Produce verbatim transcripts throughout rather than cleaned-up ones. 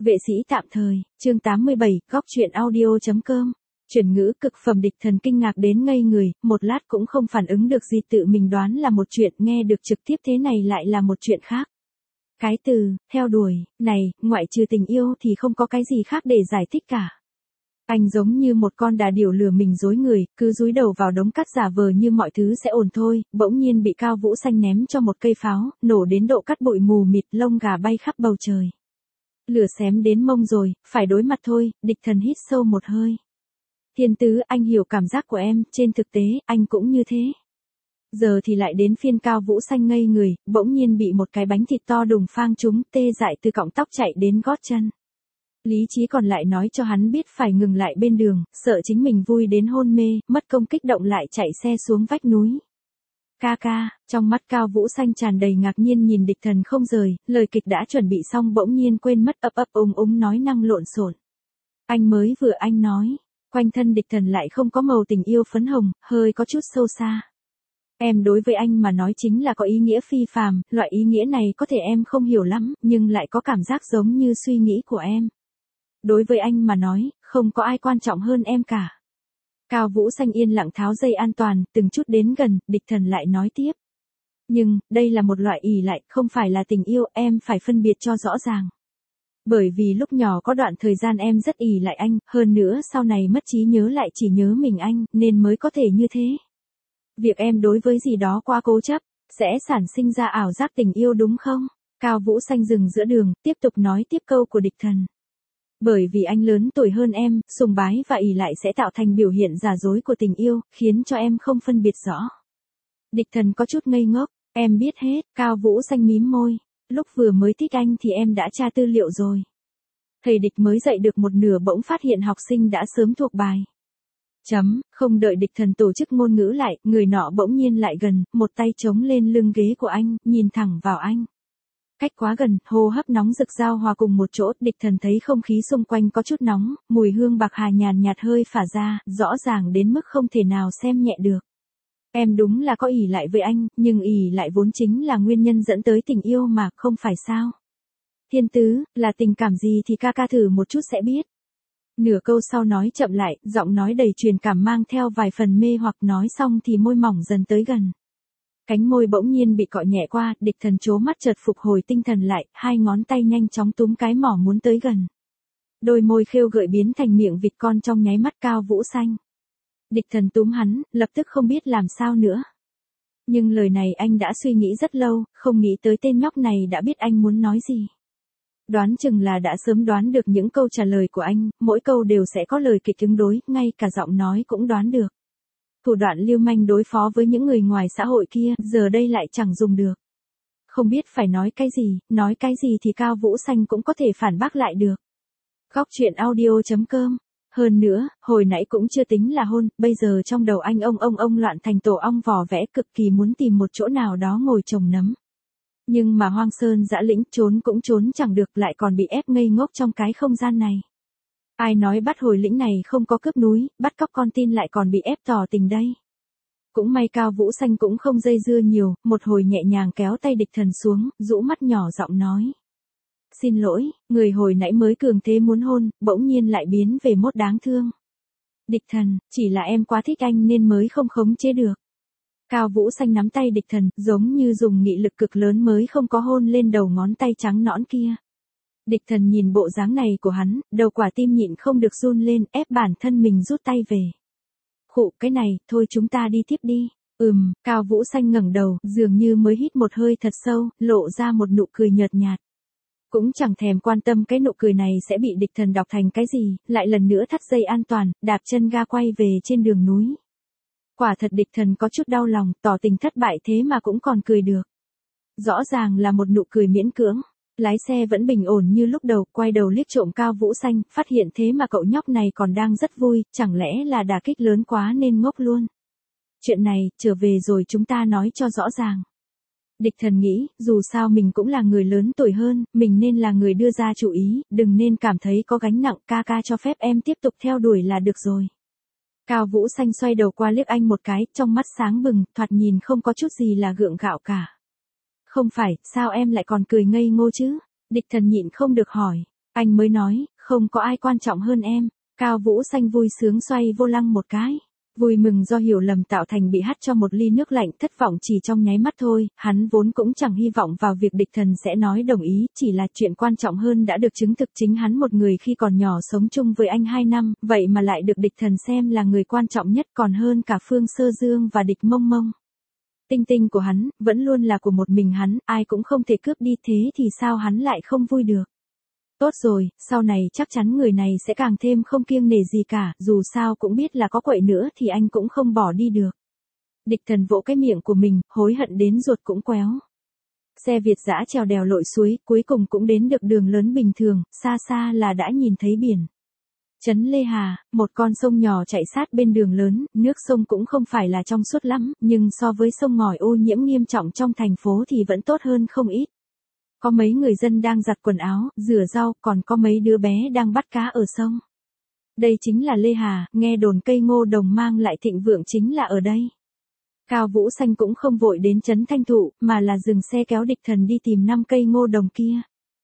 Vệ sĩ tạm thời, chương tám mươi bảy, góc truyện audio chấm com. Chuyển ngữ cực phẩm. Địch Thần kinh ngạc đến ngây người, một lát cũng không phản ứng được gì, tự mình đoán là một chuyện, nghe được trực tiếp thế này lại là một chuyện khác. Cái từ, theo đuổi, này, ngoại trừ tình yêu thì không có cái gì khác để giải thích cả. Anh giống như một con đà điểu lừa mình dối người, cứ dúi đầu vào đống cát giả vờ như mọi thứ sẽ ổn thôi, bỗng nhiên bị Cao Vũ Xanh ném cho một cây pháo, nổ đến độ cát bụi mù mịt, lông gà bay khắp bầu trời. Lửa xém đến mông rồi, phải đối mặt thôi. Địch Thần hít sâu một hơi. Thiên Tứ, anh hiểu cảm giác của em, trên thực tế, anh cũng như thế. Giờ thì lại đến phiên Cao Vũ Xanh ngây người, bỗng nhiên bị một cái bánh thịt to đùng phang trúng, tê dại từ cọng tóc chạy đến gót chân. Lý trí còn lại nói cho hắn biết phải ngừng lại bên đường, sợ chính mình vui đến hôn mê, mất công kích động lại chạy xe xuống vách núi. Ca ca, trong mắt Cao Vũ Xanh tràn đầy ngạc nhiên nhìn Địch Thần không rời, lời kịch đã chuẩn bị xong bỗng nhiên quên mất, ấp ấp úng úng nói năng lộn xộn. Anh mới vừa anh nói, quanh thân Địch Thần lại không có màu tình yêu phấn hồng, hơi có chút sâu xa. Em đối với anh mà nói chính là có ý nghĩa phi phàm, loại ý nghĩa này có thể em không hiểu lắm, nhưng lại có cảm giác giống như suy nghĩ của em. Đối với anh mà nói, không có ai quan trọng hơn em cả. Cao Vũ Xanh yên lặng tháo dây an toàn, từng chút đến gần, Địch Thần lại nói tiếp. Nhưng, đây là một loại ỷ lại, không phải là tình yêu, em phải phân biệt cho rõ ràng. Bởi vì lúc nhỏ có đoạn thời gian em rất ỷ lại anh, hơn nữa sau này mất trí nhớ lại chỉ nhớ mình anh, nên mới có thể như thế. Việc em đối với gì đó quá cố chấp, sẽ sản sinh ra ảo giác tình yêu đúng không? Cao Vũ Xanh dừng giữa đường, tiếp tục nói tiếp câu của Địch Thần. Bởi vì anh lớn tuổi hơn em, sùng bái và ỷ lại sẽ tạo thành biểu hiện giả dối của tình yêu, khiến cho em không phân biệt rõ. Địch Thần có chút ngây ngốc, em biết hết. Cao Vũ Xanh mím môi, lúc vừa mới thích anh thì em đã tra tư liệu rồi. Thầy Địch mới dạy được một nửa bỗng phát hiện học sinh đã sớm thuộc bài. Chấm, không đợi Địch Thần tổ chức ngôn ngữ lại, người nọ bỗng nhiên lại gần, một tay chống lên lưng ghế của anh, nhìn thẳng vào anh. Cách quá gần, hô hấp nóng rực giao hòa cùng một chỗ, Địch Thần thấy không khí xung quanh có chút nóng, mùi hương bạc hà nhàn nhạt hơi phả ra, rõ ràng đến mức không thể nào xem nhẹ được. Em đúng là có ỷ lại với anh, nhưng ỷ lại vốn chính là nguyên nhân dẫn tới tình yêu mà, không phải sao? Thiên Tứ, là tình cảm gì thì ca ca thử một chút sẽ biết. Nửa câu sau nói chậm lại, giọng nói đầy truyền cảm mang theo vài phần mê hoặc, nói xong thì môi mỏng dần tới gần. Cánh môi bỗng nhiên bị cọ nhẹ qua, Địch Thần trố mắt chợt phục hồi tinh thần lại, hai ngón tay nhanh chóng túm cái mỏ muốn tới gần. Đôi môi khêu gợi biến thành miệng vịt con trong nháy mắt Cao Vũ Xanh. Địch Thần túm hắn, lập tức không biết làm sao nữa. Nhưng lời này anh đã suy nghĩ rất lâu, không nghĩ tới tên nhóc này đã biết anh muốn nói gì. Đoán chừng là đã sớm đoán được những câu trả lời của anh, mỗi câu đều sẽ có lời kịch ứng đối, ngay cả giọng nói cũng đoán được. Thủ đoạn lưu manh đối phó với những người ngoài xã hội kia, giờ đây lại chẳng dùng được. Không biết phải nói cái gì, nói cái gì thì Cao Vũ Xanh cũng có thể phản bác lại được. Góc truyện audio chấm com. Hơn nữa, hồi nãy cũng chưa tính là hôn, bây giờ trong đầu anh ông ông ông loạn thành tổ ong vò vẽ, cực kỳ muốn tìm một chỗ nào đó ngồi trồng nấm. Nhưng mà hoang sơn dã lĩnh, trốn cũng trốn chẳng được, lại còn bị ép ngây ngốc trong cái không gian này. Ai nói bắt hồi lĩnh này không có cướp núi, bắt cóc con tin lại còn bị ép tỏ tình đây. Cũng may Cao Vũ Xanh cũng không dây dưa nhiều, một hồi nhẹ nhàng kéo tay Địch Thần xuống, rũ mắt nhỏ giọng nói. Xin lỗi, người hồi nãy mới cường thế muốn hôn, bỗng nhiên lại biến về mốt đáng thương. Địch Thần, chỉ là em quá thích anh nên mới không khống chế được. Cao Vũ Xanh nắm tay Địch Thần, giống như dùng nghị lực cực lớn mới không có hôn lên đầu ngón tay trắng nõn kia. Địch Thần nhìn bộ dáng này của hắn, đầu quả tim nhịn không được run lên, ép bản thân mình rút tay về. Khụ, cái này, thôi chúng ta đi tiếp đi. Ừm, Cao Vũ Xanh ngẩng đầu, dường như mới hít một hơi thật sâu, lộ ra một nụ cười nhợt nhạt. Cũng chẳng thèm quan tâm cái nụ cười này sẽ bị Địch Thần đọc thành cái gì, lại lần nữa thắt dây an toàn, đạp chân ga quay về trên đường núi. Quả thật Địch Thần có chút đau lòng, tỏ tình thất bại thế mà cũng còn cười được. Rõ ràng là một nụ cười miễn cưỡng. Lái xe vẫn bình ổn như lúc đầu, quay đầu liếc trộm Cao Vũ Xanh, phát hiện thế mà cậu nhóc này còn đang rất vui, chẳng lẽ là đả kích lớn quá nên ngốc luôn. Chuyện này, trở về rồi chúng ta nói cho rõ ràng. Địch Thần nghĩ, dù sao mình cũng là người lớn tuổi hơn, mình nên là người đưa ra chủ ý, đừng nên cảm thấy có gánh nặng, ca ca cho phép em tiếp tục theo đuổi là được rồi. Cao Vũ Xanh xoay đầu qua liếc anh một cái, trong mắt sáng bừng, thoạt nhìn không có chút gì là gượng gạo cả. Không phải, sao em lại còn cười ngây ngô chứ? Địch Thần nhịn không được hỏi. Anh mới nói, không có ai quan trọng hơn em. Cao Vũ Xanh vui sướng xoay vô lăng một cái. Vui mừng do hiểu lầm tạo thành bị hắt cho một ly nước lạnh, thất vọng chỉ trong nháy mắt thôi, hắn vốn cũng chẳng hy vọng vào việc địch thần sẽ nói đồng ý, chỉ là chuyện quan trọng hơn đã được chứng thực chính hắn một người khi còn nhỏ sống chung với anh hai năm, vậy mà lại được địch thần xem là người quan trọng nhất còn hơn cả Phương Sơ Dương và địch mông mông. Tinh tinh của hắn, vẫn luôn là của một mình hắn, ai cũng không thể cướp đi thế thì sao hắn lại không vui được. Tốt rồi, sau này chắc chắn người này sẽ càng thêm không kiêng nể gì cả, dù sao cũng biết là có quậy nữa thì anh cũng không bỏ đi được. Địch thần vỗ cái miệng của mình, hối hận đến ruột cũng quéo. Xe Việt dã trèo đèo lội suối, cuối cùng cũng đến được đường lớn bình thường, xa xa là đã nhìn thấy biển. Trấn Lê Hà, một con sông nhỏ chạy sát bên đường lớn, nước sông cũng không phải là trong suốt lắm, nhưng so với sông ngòi ô nhiễm nghiêm trọng trong thành phố thì vẫn tốt hơn không ít. Có mấy người dân đang giặt quần áo, rửa rau, còn có mấy đứa bé đang bắt cá ở sông. Đây chính là Lê Hà, nghe đồn cây ngô đồng mang lại thịnh vượng chính là ở đây. Cao Vũ Xanh cũng không vội đến trấn Thanh Thụ, mà là dừng xe kéo địch thần đi tìm năm cây ngô đồng kia.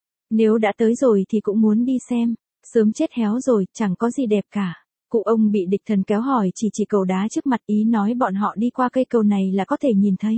Nếu đã tới rồi thì cũng muốn đi xem, sớm chết héo rồi, chẳng có gì đẹp cả. Cụ ông bị địch thần kéo hỏi chỉ chỉ cầu đá trước mặt, ý nói bọn họ đi qua cây cầu này là có thể nhìn thấy.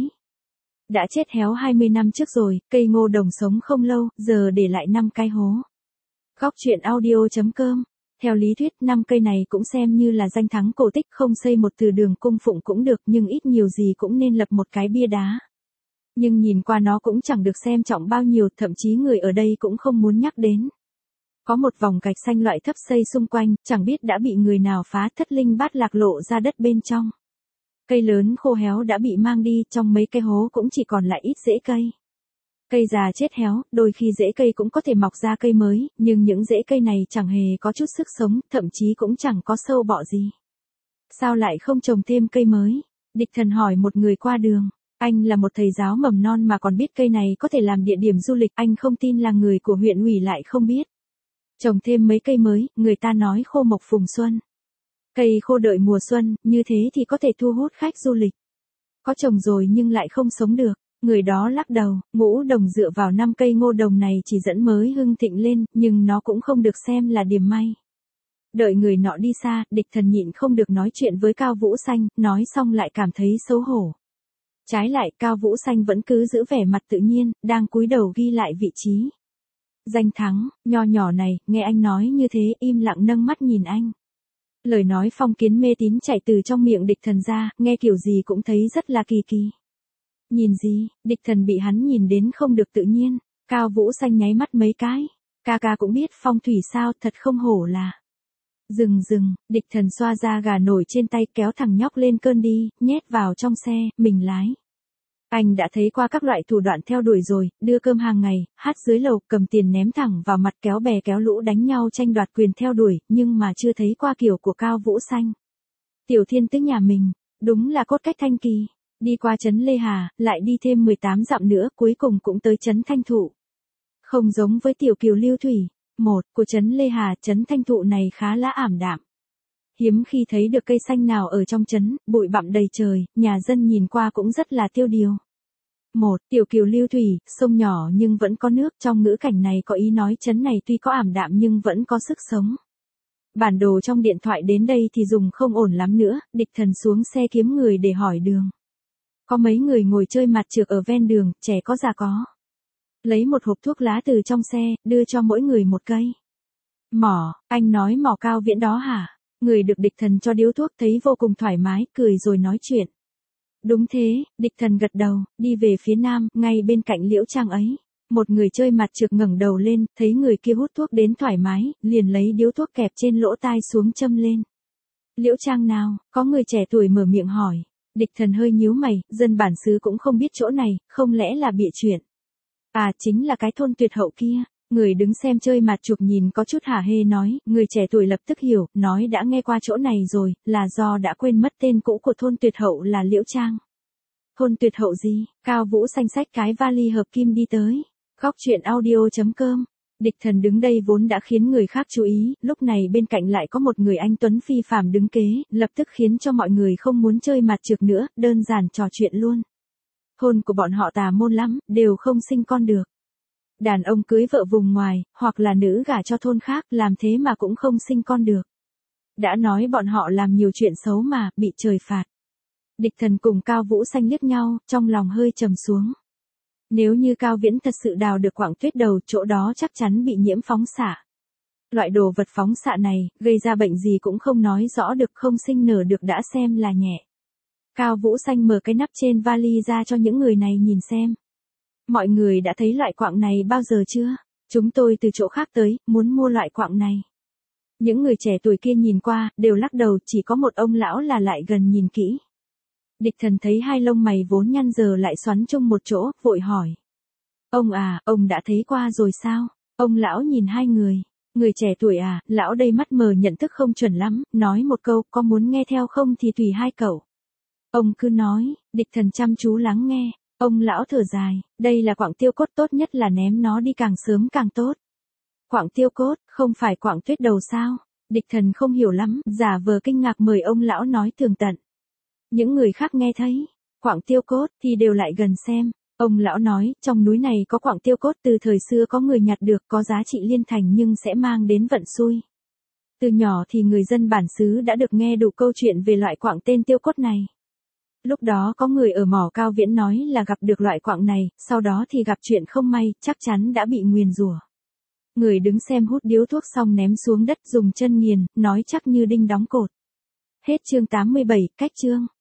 Đã chết héo hai mươi năm trước rồi, cây ngô đồng sống không lâu, giờ để lại năm cái hố. Góc truyện audio chấm com. Theo lý thuyết năm cây này cũng xem như là danh thắng cổ tích, không xây một từ đường cung phụng cũng được, nhưng ít nhiều gì cũng nên lập một cái bia đá. Nhưng nhìn qua nó cũng chẳng được xem trọng bao nhiêu, thậm chí người ở đây cũng không muốn nhắc đến. Có một vòng gạch xanh loại thấp xây xung quanh, chẳng biết đã bị người nào phá, thất linh bát lạc lộ ra đất bên trong. Cây lớn khô héo đã bị mang đi, trong mấy cây hố cũng chỉ còn lại ít rễ cây. Cây già chết héo, đôi khi rễ cây cũng có thể mọc ra cây mới, nhưng những rễ cây này chẳng hề có chút sức sống, thậm chí cũng chẳng có sâu bọ gì. Sao lại không trồng thêm cây mới? Địch thần hỏi một người qua đường. Anh là một thầy giáo mầm non mà còn biết cây này có thể làm địa điểm du lịch, anh không tin là người của huyện ủy lại không biết. Trồng thêm mấy cây mới, người ta nói khô mộc phùng xuân. Cây khô đợi mùa xuân, như thế thì có thể thu hút khách du lịch. Có trồng rồi nhưng lại không sống được. Người đó lắc đầu, Ngũ Đồng dựa vào năm cây ngô đồng này chỉ dẫn mới hưng thịnh lên, nhưng nó cũng không được xem là điểm may. Đợi người nọ đi xa, địch thần nhịn không được nói chuyện với Cao Vũ Xanh, nói xong lại cảm thấy xấu hổ. Trái lại, Cao Vũ Xanh vẫn cứ giữ vẻ mặt tự nhiên, đang cúi đầu ghi lại vị trí. Danh thắng, nho nhỏ này, nghe anh nói như thế, im lặng nâng mắt nhìn anh. Lời nói phong kiến mê tín chảy từ trong miệng địch thần ra, nghe kiểu gì cũng thấy rất là kỳ kỳ. Nhìn gì, địch thần bị hắn nhìn đến không được tự nhiên, Cao Vũ Xanh nháy mắt mấy cái. Ca ca cũng biết phong thủy sao, thật không hổ là. Dừng dừng, địch thần xoa ra gà nổi trên tay, kéo thằng nhóc lên cơn đi, nhét vào trong xe, mình lái. Anh đã thấy qua các loại thủ đoạn theo đuổi rồi, đưa cơm hàng ngày, hát dưới lầu, cầm tiền ném thẳng vào mặt, kéo bè kéo lũ đánh nhau tranh đoạt quyền theo đuổi, nhưng mà chưa thấy qua kiểu của Cao Vũ Xanh. Tiểu thiên tứ nhà mình, đúng là cốt cách thanh kỳ. Đi qua trấn Lê Hà, lại đi thêm mười tám dặm nữa, cuối cùng cũng tới trấn Thanh Thụ. Không giống với tiểu kiều lưu thủy, một, của trấn Lê Hà, trấn Thanh Thụ này khá là ảm đạm. Hiếm khi thấy được cây xanh nào ở trong trấn, bụi bặm đầy trời, nhà dân nhìn qua cũng rất là tiêu điều. Một, tiểu kiều lưu thủy, sông nhỏ nhưng vẫn có nước, trong ngữ cảnh này có ý nói trấn này tuy có ảm đạm nhưng vẫn có sức sống. Bản đồ trong điện thoại đến đây thì dùng không ổn lắm nữa, địch thần xuống xe kiếm người để hỏi đường. Có mấy người ngồi chơi mặt trược ở ven đường, trẻ có già có. Lấy một hộp thuốc lá từ trong xe, đưa cho mỗi người một cây. Mỏ, anh nói mỏ Cao Viễn đó hả? Người được địch thần cho điếu thuốc thấy vô cùng thoải mái, cười rồi nói chuyện. Đúng thế, địch thần gật đầu, đi về phía nam, ngay bên cạnh liễu trang ấy. Một người chơi mặt trược ngẩng đầu lên, thấy người kia hút thuốc đến thoải mái, liền lấy điếu thuốc kẹp trên lỗ tai xuống châm lên. Liễu trang nào, có người trẻ tuổi mở miệng hỏi. Địch thần hơi nhíu mày, dân bản xứ cũng không biết chỗ này, không lẽ là bịa chuyện. À chính là cái thôn Tuyệt Hậu kia. Người đứng xem chơi mặt chuộc nhìn có chút hả hê nói, người trẻ tuổi lập tức hiểu, nói đã nghe qua chỗ này rồi, là do đã quên mất tên cũ của thôn Tuyệt Hậu là Liễu Trang. Thôn Tuyệt Hậu gì? Cao Vũ Xanh xách cái vali hợp kim đi tới. Góc truyện audio chấm com. Địch thần đứng đây vốn đã khiến người khác chú ý, lúc này bên cạnh lại có một người anh tuấn phi phàm đứng kế, lập tức khiến cho mọi người không muốn chơi mặt trược nữa, đơn giản trò chuyện luôn. Thôn của bọn họ tà môn lắm, đều không sinh con được. Đàn ông cưới vợ vùng ngoài, hoặc là nữ gả cho thôn khác, làm thế mà cũng không sinh con được. Đã nói bọn họ làm nhiều chuyện xấu mà, bị trời phạt. Địch Thần cùng Cao Vũ Xanh liếc nhau, trong lòng hơi trầm xuống. Nếu như Cao Viễn thật sự đào được quặng tuyết đầu, chỗ đó chắc chắn bị nhiễm phóng xạ. Loại đồ vật phóng xạ này, gây ra bệnh gì cũng không nói rõ được, không sinh nở được đã xem là nhẹ. Cao Vũ Xanh mở cái nắp trên vali ra cho những người này nhìn xem. Mọi người đã thấy loại quặng này bao giờ chưa? Chúng tôi từ chỗ khác tới, muốn mua loại quặng này. Những người trẻ tuổi kia nhìn qua, đều lắc đầu, chỉ có một ông lão là lại gần nhìn kỹ. Địch Thần thấy hai lông mày vốn nhăn giờ lại xoắn chung một chỗ, vội hỏi. Ông à, ông đã thấy qua rồi sao? Ông lão nhìn hai người. Người trẻ tuổi à, lão đây mắt mờ nhận thức không chuẩn lắm, nói một câu, có muốn nghe theo không thì tùy hai cậu. Ông cứ nói, Địch Thần chăm chú lắng nghe. Ông lão thở dài, đây là quặng tiêu cốt, tốt nhất là ném nó đi càng sớm càng tốt. Quặng tiêu cốt, không phải quặng tuyết đầu sao? Địch Thần không hiểu lắm, giả vờ kinh ngạc mời ông lão nói tường tận. Những người khác nghe thấy, quặng tiêu cốt thì đều lại gần xem. Ông lão nói, trong núi này có quặng tiêu cốt, từ thời xưa có người nhặt được, có giá trị liên thành nhưng sẽ mang đến vận xui. Từ nhỏ thì người dân bản xứ đã được nghe đủ câu chuyện về loại quặng tên tiêu cốt này. Lúc đó có người ở mỏ Cao Viễn nói là gặp được loại quặng này, sau đó thì gặp chuyện không may, chắc chắn đã bị nguyền rủa. Người đứng xem hút điếu thuốc xong ném xuống đất dùng chân nghiền, nói chắc như đinh đóng cột. Hết chương tám mươi bảy, cách chương.